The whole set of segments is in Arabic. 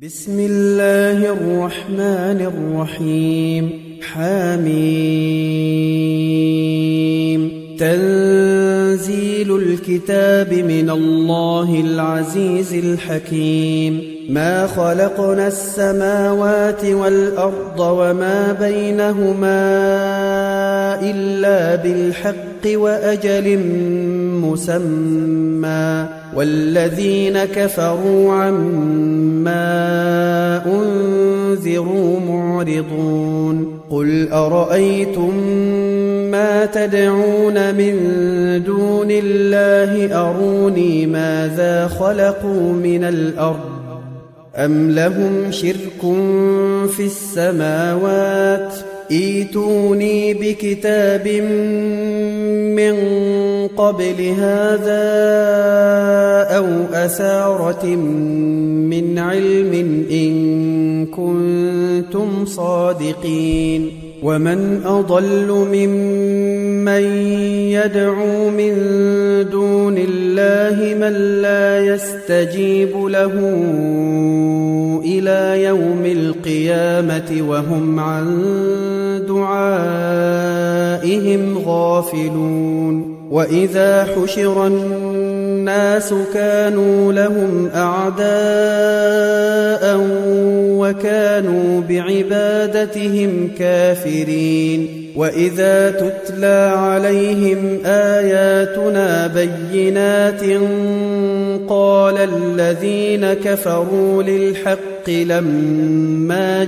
بسم الله الرحمن الرحيم. حميم. تنزيل الكتاب من الله العزيز الحكيم. ما خلقنا السماوات والأرض وما بينهما إلا بالحق وأجل مسمى، والذين كفروا عما أنذروا معرضون. قل أرأيتم ما تدعون من دون الله أروني ماذا خلقوا من الأرض أم لهم شرك في السماوات ائتوني بكتاب من قبل هذا أو أثارة من علم إن كنتم صادقين. ومن أضل ممن يدعو من دون الله من لا يستجيب له إلى يوم القيامة وهم عن دعائهم غافلون. وإذا حشر الناس كانوا لهم أعداء وكانوا بعبادتهم كافرين. وإذا تتلى عليهم آياتنا بينات قال الذين كفروا للحق لما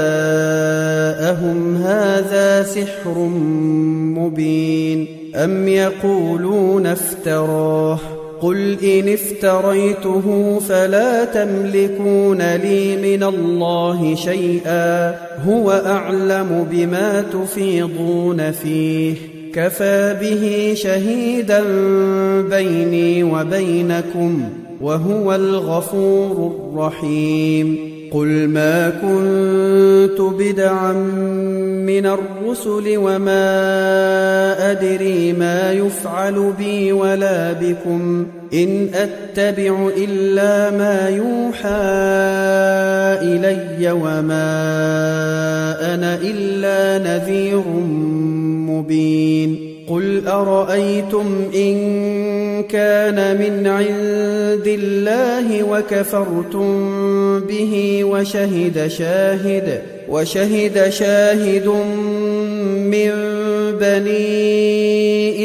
جاءهم هذا سحر مبين أم يقولون افتراه قل إن افتريته فلا تملكون لي من الله شيئا هو أعلم بما تفيضون فيه كفى به شهيدا بيني وبينكم وهو الغفور الرحيم. قل ما كنت بدعا من الرسل وما أدري ما يفعل بي ولا بكم إن أتبع إلا ما يوحى إلي وما أنا إلا نذير مبين. قل أرأيتم إن كان من عند الله وكفرتم به وشهد شاهد من بني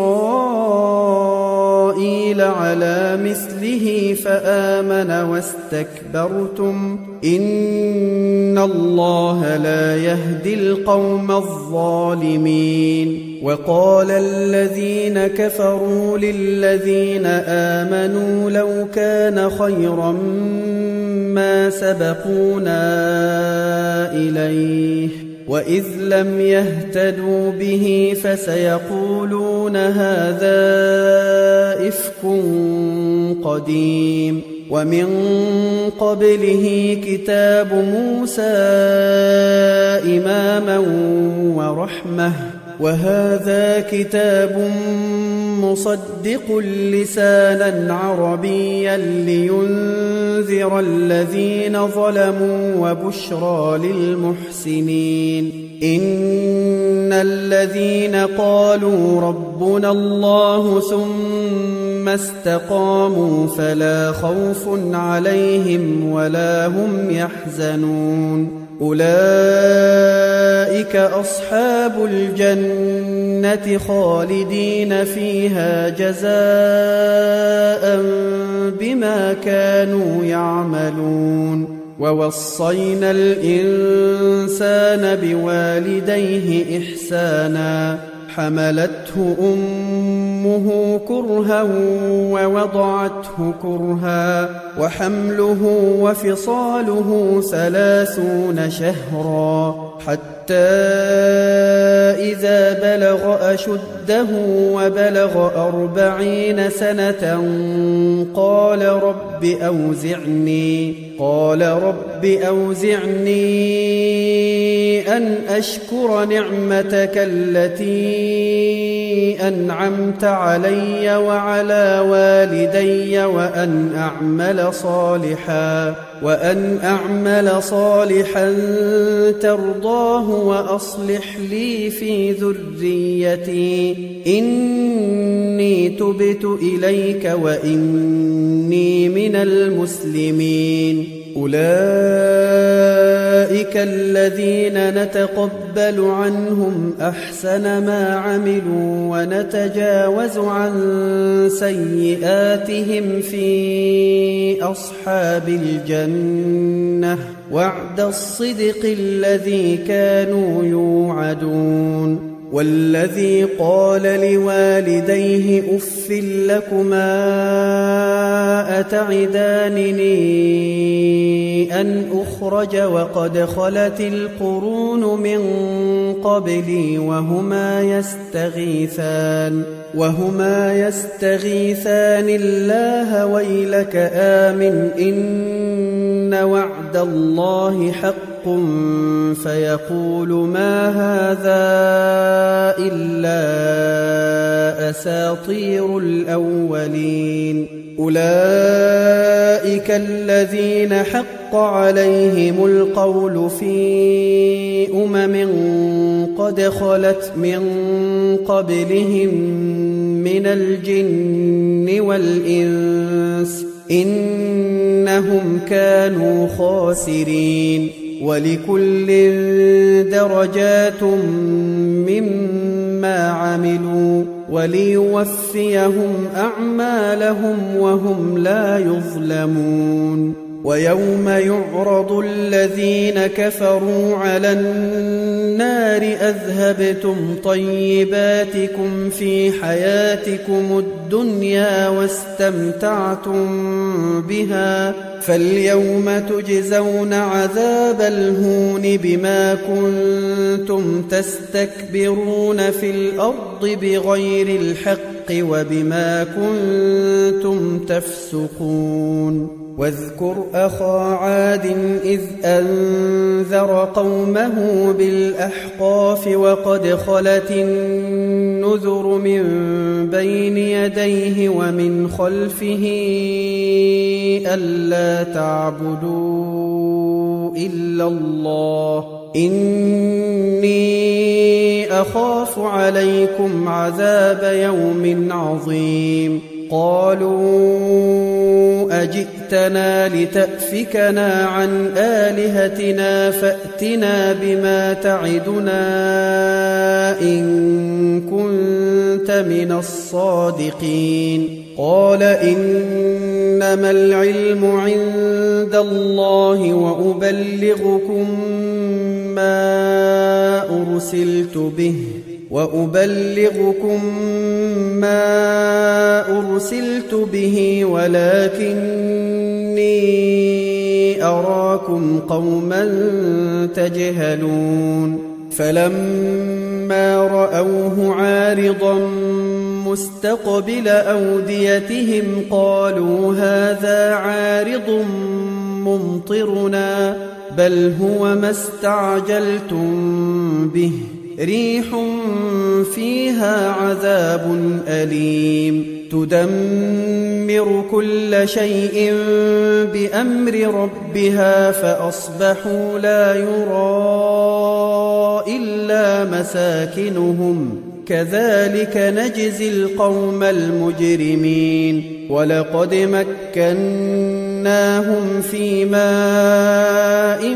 إسرائيل على مثله فآمن واستكبرتم إن الله لا يهدي القوم الظالمين. وقال الذين كفروا للذين آمنوا لو كان خيرا ما سبقونا إليه وإذ لم يهتدوا به فسيقولون هذا إفك قديم. ومن قبله كتاب موسى إماما ورحمة وهذا كتاب مصدق لسانا عربيا لينذر الذين ظلموا وبشرى للمحسنين. إن الذين قالوا ربنا الله ثم استقاموا فلا خوف عليهم ولا هم يحزنون أولئك أصحاب الجنة خالدين فيها جزاء بما كانوا يعملون. ووصينا الإنسان بوالديه إحسانا حملته أمه كرها ووضعته كرها وحمله وفصاله 30 شهرا حتى إذا بلغ أشده وبلغ 40 سنة قال رب أوزعني أن أشكر نعمتك التي أنعمت علي وعلى والدي وأن أعمل صالحا ترضاه وأصلح لي في ذريتي إني تبت إليك وإني من المسلمين. أولئك الذين نتقبل عنهم أحسن ما عملوا ونتجاوز عن سيئاتهم في أصحاب الجنة وعد الصدق الذي كانوا يوعدون. والذي قال لوالديه أف لكما أتعدانني أن أخرج وقد خلت القرون من قبلي وهما يستغيثان الله ويلك آمن إن وعد الله حق فيقول ما هذا إلا أساطير الأولين. أولئك الذين حق عليهم القول في قد خلت من قبلهم من الجن والإنس إنهم كانوا خاسرين. ولكل درجات مما عملوا وليوفيهم أعمالهم وهم لا يظلمون. ويوم يعرض الذين كفروا على النار أذهبتم طيباتكم في حياتكم الدنيا واستمتعتم بها فاليوم تجزون عذاب الهون بما كنتم تستكبرون في الأرض بغير الحق وبما كنتم تفسقون. واذكر أخا عاد إذ أنذر قومه بالأحقاف وقد خلت النذر من بين يديه ومن خلفه ألا تعبدوا إلا الله إني أخاف عليكم عذاب يوم عظيم. قالوا أجئتنا لتأفكنا عن آلهتنا فأتنا بما تعدنا إن كنت من الصادقين. قال إنما العلم عند الله وأبلغكم ما أرسلت به ولكني أراكم قوما تجهلون. فلما رأوه عارضا مستقبل أوديتهم قالوا هذا عارض ممطرنا بل هو ما استعجلتم به ريح فيها عذاب أليم تدمر كل شيء بأمر ربها فأصبحوا لا يرى إلا مساكنهم كذلك نجزي القوم المجرمين. ولقد مكناهم في ماء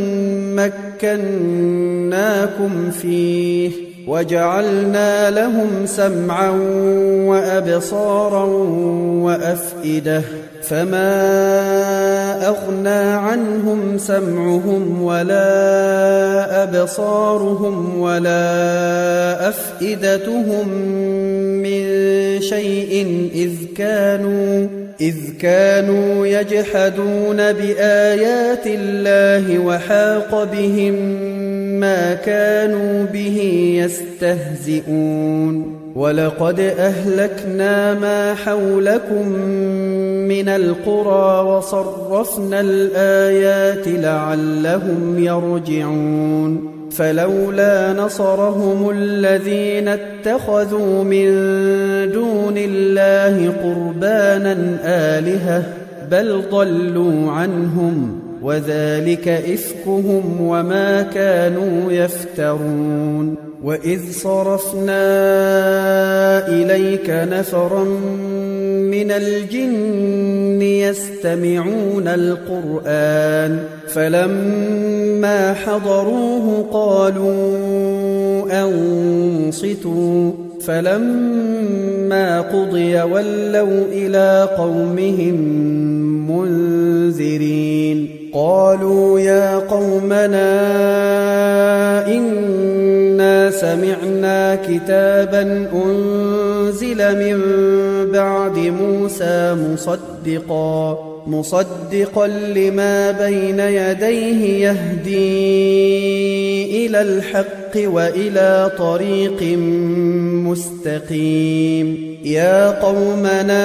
مكناكم فيه وجعلنا لهم سمعا وأبصارا وأفئدة فما أغنى عنهم سمعهم ولا أبصارهم ولا أفئدتهم من شيء إذ كانوا يجحدون بآيات الله وحاق بهم ما كانوا به يستهزئون. ولقد أهلكنا ما حولكم من القرى وصرفنا الآيات لعلهم يرجعون. فلولا نصرهم الذين اتخذوا من دون الله قربانا آلهة بل ضلوا عنهم وذلك إفكهم وما كانوا يفترون. وإذ صرفنا إليك نفرا من الجن يستمعون القرآن فلما حضروه قالوا أنصتوا فلما قضي ولوا إلى قومهم منذرين. قالوا يا قومنا إنا سمعنا كتابا أنزل من بعد موسى مصدقا لما بين يديه يهدي إلى الحق وإلى طريق مستقيم. يا قومنا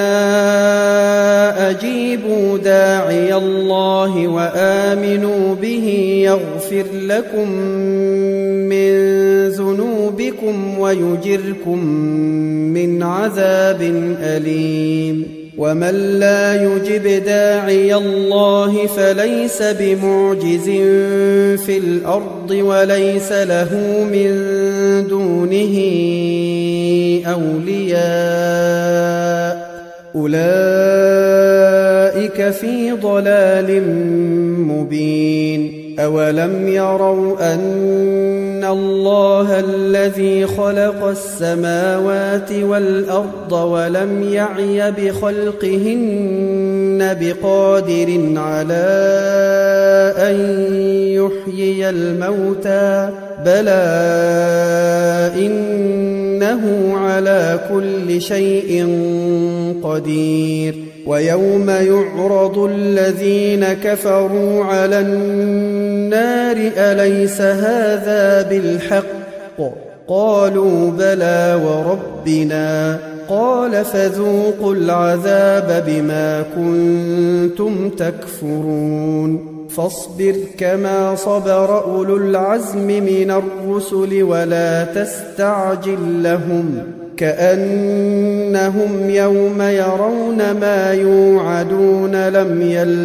أجيبوا داعي الله وآمنوا به يغفر لكم من ذنوبكم ويجركم من عذاب أليم. ومن لا يجب داعي الله فليس بمعجز في الأرض وليس له من دونه أولياء أولئك في ضلال مبين. أولم يروا أن الله الذي خلق السماوات والأرض ولم يعي بخلقهن بقادر على أن يحيي الموتى بلى إنه على كل شيء قدير. ويوم يعرض الذين كفروا على النار أليس هذا بالحق قالوا بلى وربنا قال فذوقوا العذاب بما كنتم تكفرون. فاصبر كما صبر أولو العزم من الرسل ولا تستعجل لهم كأنهم يوم يرون ما يوعدون لم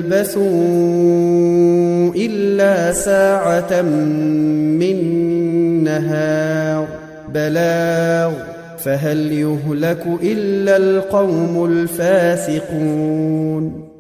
يلبثوا إلا ساعة من نهار بلاغ فهل يهلك إلا القوم الفاسقون.